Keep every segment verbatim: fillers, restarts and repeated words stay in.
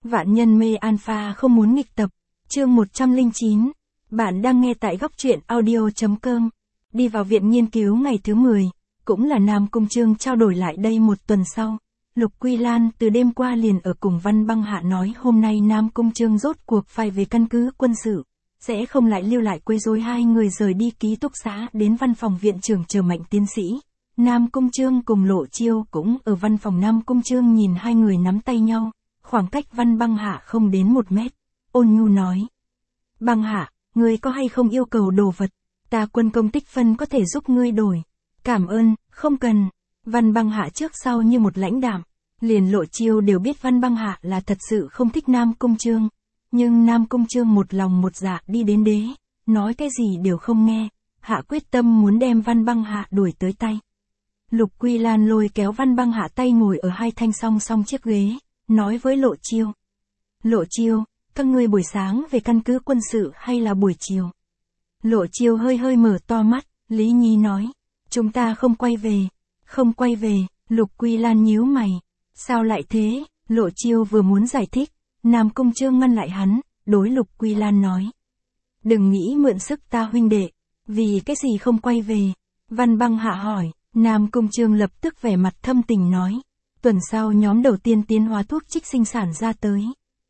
Vạn nhân mê alpha không muốn nghịch tập. Chương một trăm lẻ chín. Bạn đang nghe tại góc truyện audio chấm com. Đi vào viện nghiên cứu ngày thứ mười, cũng là Nam Cung Chương trao đổi lại đây một tuần sau. Lục Quy Lan từ đêm qua liền ở cùng Văn Băng Hạ nói hôm nay Nam Cung Chương rốt cuộc phải về căn cứ quân sự, sẽ không lại lưu lại quấy rối. Hai người rời đi ký túc xá đến văn phòng viện trưởng chờ Mạnh tiến sĩ. Nam Cung Chương cùng Lộ Chiêu cũng ở văn phòng. Nam Cung Chương nhìn hai người nắm tay nhau, khoảng cách Văn Băng Hạ không đến một mét, ôn nhu nói. Băng Hạ, ngươi có hay không yêu cầu đồ vật, ta quân công tích phân có thể giúp ngươi đổi. Cảm ơn, không cần. Văn Băng Hạ trước sau như một lãnh đạm, liền Lộ Chiêu đều biết Văn Băng Hạ là thật sự không thích Nam Cung Chương. Nhưng Nam Cung Chương một lòng một dạ đi đến đế, nói cái gì đều không nghe, hạ quyết tâm muốn đem Văn Băng Hạ đuổi tới tay. Lục Quy Lan lôi kéo Văn Băng Hạ tay ngồi ở hai thanh song song chiếc ghế, nói với Lộ Chiêu. Lộ Chiêu, các ngươi buổi sáng về căn cứ quân sự hay là buổi chiều? Lộ Chiêu hơi hơi mở to mắt, Lý Nhi nói. Chúng ta không quay về. Không quay về. Lục Quy Lan nhíu mày. Sao lại thế? Lộ Chiêu vừa muốn giải thích, Nam Cung Chương ngăn lại hắn, đối Lục Quy Lan nói. Đừng nghĩ mượn sức ta huynh đệ. Vì cái gì không quay về? Văn Băng Hạ hỏi. Nam Cung Chương lập tức vẻ mặt thâm tình nói. Tuần sau nhóm đầu tiên tiến hóa thuốc trích sinh sản ra tới.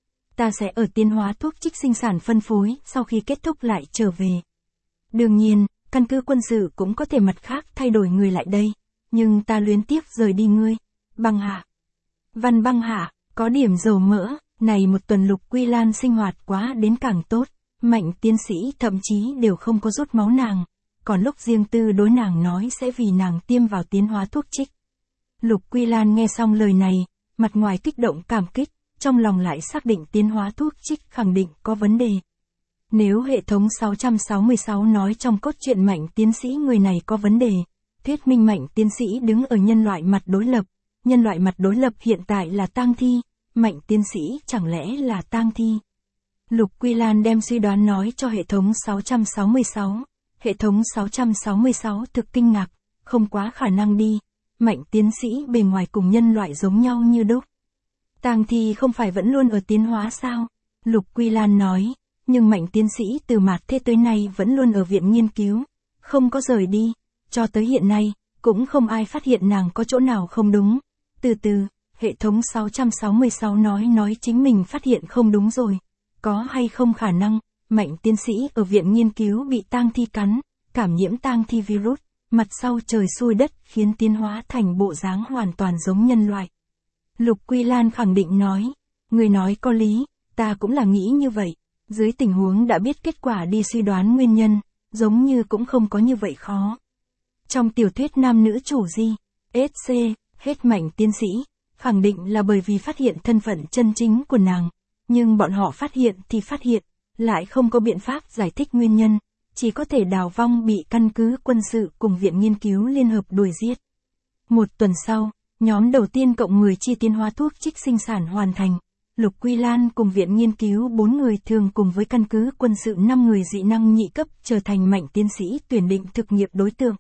Ta sẽ ở tiến hóa thuốc trích sinh sản phân phối, sau khi kết thúc lại trở về. Đương nhiên, căn cứ quân sự cũng có thể mặt khác thay đổi người lại đây, nhưng ta luyến tiếc rời đi ngươi. Băng Hạ. Văn Băng Hạ, có điểm dầu mỡ, này một tuần Lục Quy Lan sinh hoạt quá đến càng tốt, Mạnh tiến sĩ thậm chí đều không có rút máu nàng, còn lúc riêng tư đối nàng nói sẽ vì nàng tiêm vào tiến hóa thuốc trích. Lục Quy Lan nghe xong lời này, mặt ngoài kích động cảm kích, trong lòng lại xác định tiến hóa thuốc trích khẳng định có vấn đề. Nếu hệ thống sáu trăm sáu mươi sáu nói trong cốt truyện Mạnh tiến sĩ người này có vấn đề, thuyết minh Mạnh tiến sĩ đứng ở nhân loại mặt đối lập, nhân loại mặt đối lập hiện tại là tang thi, Mạnh tiến sĩ chẳng lẽ là tang thi? Lục Quy Lan đem suy đoán nói cho hệ thống sáu trăm sáu mươi sáu, hệ thống sáu trăm sáu mươi sáu thực kinh ngạc, không quá khả năng đi, Mạnh tiến sĩ bề ngoài cùng nhân loại giống nhau như đúc. Tang thi không phải vẫn luôn ở tiến hóa sao? Lục Quy Lan nói, nhưng Mạnh tiến sĩ từ mạt thế tới nay vẫn luôn ở viện nghiên cứu, không có rời đi, cho tới hiện nay, cũng không ai phát hiện nàng có chỗ nào không đúng. Từ từ, hệ thống sáu trăm sáu mươi sáu nói nói chính mình phát hiện không đúng rồi. Có hay không khả năng, Mạnh tiến sĩ ở viện nghiên cứu bị tang thi cắn, cảm nhiễm tang thi virus, mặt sau trời xui đất khiến tiến hóa thành bộ dáng hoàn toàn giống nhân loại. Lục Quy Lan khẳng định nói, người nói có lý, ta cũng là nghĩ như vậy, dưới tình huống đã biết kết quả đi suy đoán nguyên nhân, giống như cũng không có như vậy khó. Trong tiểu thuyết nam nữ chủ di, ét xê, hết Mạnh tiến sĩ, khẳng định là bởi vì phát hiện thân phận chân chính của nàng, nhưng bọn họ phát hiện thì phát hiện, lại không có biện pháp giải thích nguyên nhân, chỉ có thể đào vong bị căn cứ quân sự cùng viện nghiên cứu liên hợp đuổi giết. Một tuần sau, nhóm đầu tiên cộng người chi tiến hóa thuốc trích sinh sản hoàn thành, Lục Quy Lan cùng viện nghiên cứu bốn người thường cùng với căn cứ quân sự năm người dị năng nhị cấp trở thành Mạnh tiến sĩ tuyển định thực nghiệm đối tượng.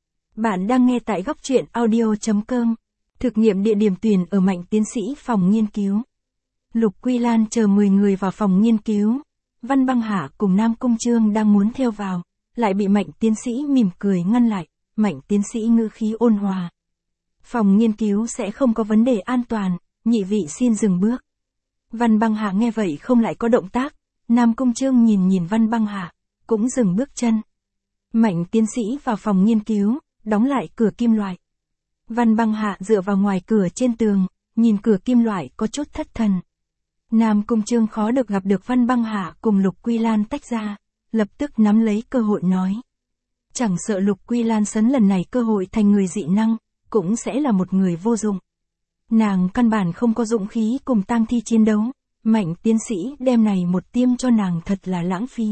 Bạn đang nghe tại góc truyện audio chấm com. Thực nghiệm địa điểm tuyển ở Mạnh tiến sĩ phòng nghiên cứu. Lục Quy Lan chờ mười người vào phòng nghiên cứu. Văn Băng Hạ cùng Nam Cung Chương đang muốn theo vào, lại bị Mạnh tiến sĩ mỉm cười ngăn lại. Mạnh tiến sĩ ngữ khí ôn hòa. Phòng nghiên cứu sẽ không có vấn đề an toàn, nhị vị xin dừng bước. Văn Băng Hạ nghe vậy không lại có động tác, Nam Cung Chương nhìn nhìn Văn Băng Hạ, cũng dừng bước chân. Mạnh tiến sĩ vào phòng nghiên cứu, đóng lại cửa kim loại. Văn Băng Hạ dựa vào ngoài cửa trên tường, nhìn cửa kim loại có chút thất thần. Nam Cung Chương khó được gặp được Văn Băng Hạ cùng Lục Quy Lan tách ra, lập tức nắm lấy cơ hội nói. Chẳng sợ Lục Quy Lan sấn lần này cơ hội thành người dị năng, cũng sẽ là một người vô dụng. Nàng căn bản không có dũng khí cùng tang thi chiến đấu, Mạnh tiến sĩ đem này một tiêm cho nàng thật là lãng phí.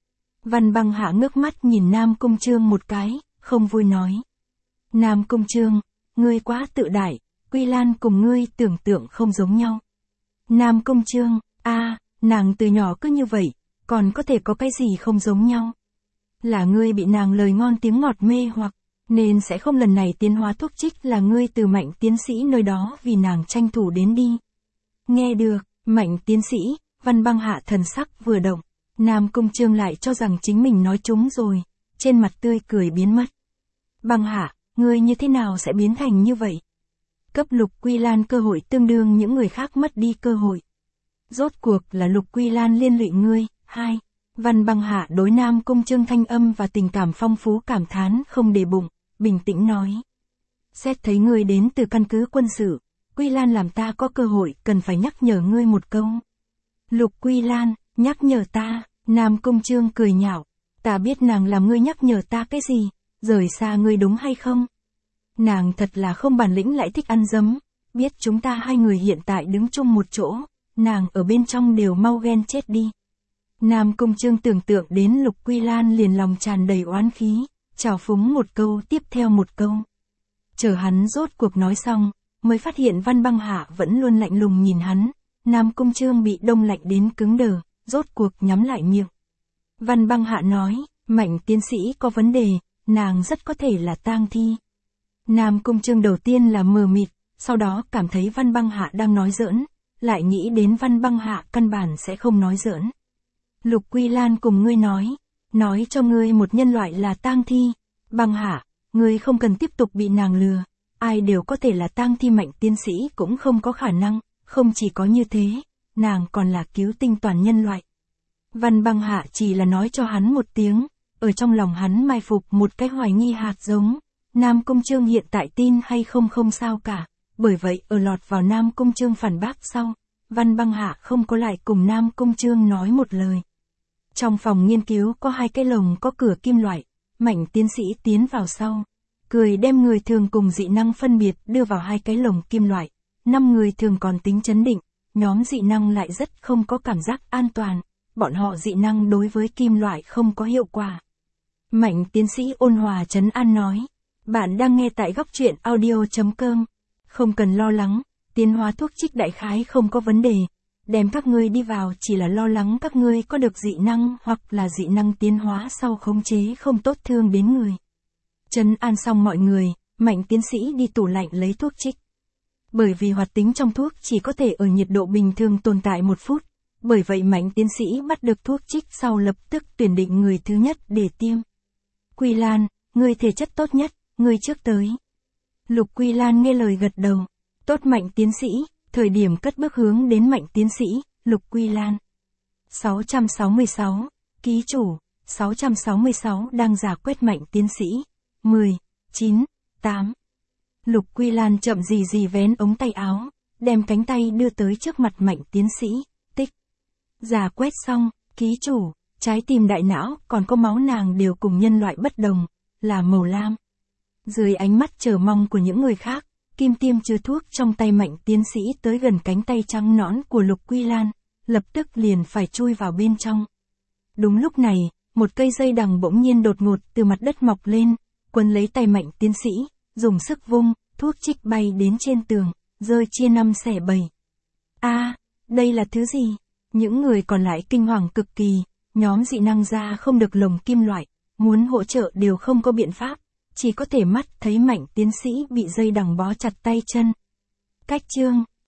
Văn Băng Hạ ngước mắt nhìn Nam Cung Chương một cái, không vui nói. Nam Cung Chương, ngươi quá tự đại, Quy Lan cùng ngươi tưởng tượng không giống nhau. Nam Cung Chương, a, à, nàng từ nhỏ cứ như vậy, còn có thể có cái gì không giống nhau? Là ngươi bị nàng lời ngon tiếng ngọt mê hoặc, nên sẽ không lần này tiến hóa thuốc trích là ngươi từ Mạnh tiến sĩ nơi đó vì nàng tranh thủ đến đi. Nghe được, Mạnh tiến sĩ, Văn Băng Hạ thần sắc vừa động, Nam Cung Trương lại cho rằng chính mình nói trúng rồi, trên mặt tươi cười biến mất. Băng Hạ, ngươi như thế nào sẽ biến thành như vậy? Cấp Lục Quy Lan cơ hội tương đương những người khác mất đi cơ hội. Rốt cuộc là Lục Quy Lan liên lụy ngươi. Hai. Văn Băng Hạ đối Nam Cung Trương thanh âm và tình cảm phong phú cảm thán không để bụng, bình tĩnh nói. Xét thấy ngươi đến từ căn cứ quân sự, Quy Lan làm ta có cơ hội cần phải nhắc nhở ngươi một câu. Lục Quy Lan, nhắc nhở ta, Nam Cung Trương cười nhạo, ta biết nàng làm ngươi nhắc nhở ta cái gì, rời xa ngươi đúng hay không? Nàng thật là không bản lĩnh lại thích ăn dấm, biết chúng ta hai người hiện tại đứng chung một chỗ, nàng ở bên trong đều mau ghen chết đi. Nam Cung Trương tưởng tượng đến Lục Quy Lan liền lòng tràn đầy oán khí, trào phúng một câu tiếp theo một câu. Chờ hắn rốt cuộc nói xong, mới phát hiện Văn Băng Hạ vẫn luôn lạnh lùng nhìn hắn, Nam Cung Trương bị đông lạnh đến cứng đờ, rốt cuộc nhắm lại miệng. Văn Băng Hạ nói, Mạnh tiến sĩ có vấn đề, nàng rất có thể là tang thi. Nam Cung Trương đầu tiên là mờ mịt, sau đó cảm thấy Văn Băng Hạ đang nói giỡn, lại nghĩ đến Văn Băng Hạ căn bản sẽ không nói giỡn. Lục Quy Lan cùng ngươi nói, nói cho ngươi một nhân loại là tang thi, Băng Hạ, ngươi không cần tiếp tục bị nàng lừa, ai đều có thể là tang thi, Mạnh tiến sĩ cũng không có khả năng, không chỉ có như thế, nàng còn là cứu tinh toàn nhân loại. Văn Băng Hạ chỉ là nói cho hắn một tiếng, ở trong lòng hắn mai phục một cái hoài nghi hạt giống. Nam Cung Trương hiện tại tin hay không không sao cả, bởi vậy ở lọt vào Nam Cung Trương phản bác sau, Văn Băng Hạ không có lại cùng Nam Cung Trương nói một lời. Trong phòng nghiên cứu có hai cái lồng có cửa kim loại, Mạnh tiến sĩ tiến vào sau, cười đem người thường cùng dị năng phân biệt đưa vào hai cái lồng kim loại, năm người thường còn tính trấn định, nhóm dị năng lại rất không có cảm giác an toàn, bọn họ dị năng đối với kim loại không có hiệu quả. Mạnh tiến sĩ ôn hòa trấn an nói. Bạn đang nghe tại góc truyện audio chấm com. Không cần lo lắng, tiến hóa thuốc trích đại khái không có vấn đề. Đem các ngươi đi vào chỉ là lo lắng các ngươi có được dị năng hoặc là dị năng tiến hóa sau khống chế không tốt thương đến người. Trấn an xong mọi người, Mạnh tiến sĩ đi tủ lạnh lấy thuốc trích. Bởi vì hoạt tính trong thuốc chỉ có thể ở nhiệt độ bình thường tồn tại một phút. Bởi vậy Mạnh tiến sĩ bắt được thuốc trích sau lập tức tuyển định người thứ nhất để tiêm. Quy Lan, ngươi thể chất tốt nhất. Ngươi trước tới. Lục Quy Lan nghe lời gật đầu. Tốt Mạnh tiến sĩ, thời điểm cất bước hướng đến Mạnh tiến sĩ, Lục Quy Lan. sáu trăm sáu mươi sáu, ký chủ, sáu trăm sáu mươi sáu đang giả quét Mạnh tiến sĩ. mười, chín, tám. Lục Quy Lan chậm gì gì vén ống tay áo, đem cánh tay đưa tới trước mặt Mạnh tiến sĩ, tích. Giả quét xong, ký chủ, trái tim đại não còn có máu nàng đều cùng nhân loại bất đồng, là màu lam. Dưới ánh mắt chờ mong của những người khác, kim tiêm chứa thuốc trong tay Mạnh tiến sĩ tới gần cánh tay trắng nõn của Lục Quy Lan, lập tức liền phải chui vào bên trong. Đúng lúc này, một cây dây đằng bỗng nhiên đột ngột từ mặt đất mọc lên, quấn lấy tay Mạnh tiến sĩ, dùng sức vung, thuốc trích bay đến trên tường, rơi chia năm xẻ bảy. A, à, đây là thứ gì? Những người còn lại kinh hoàng cực kỳ, nhóm dị năng ra không được lồng kim loại, muốn hỗ trợ đều không có biện pháp. Chỉ có thể mắt thấy Mạnh tiến sĩ bị dây đằng bó chặt tay chân. Cách chương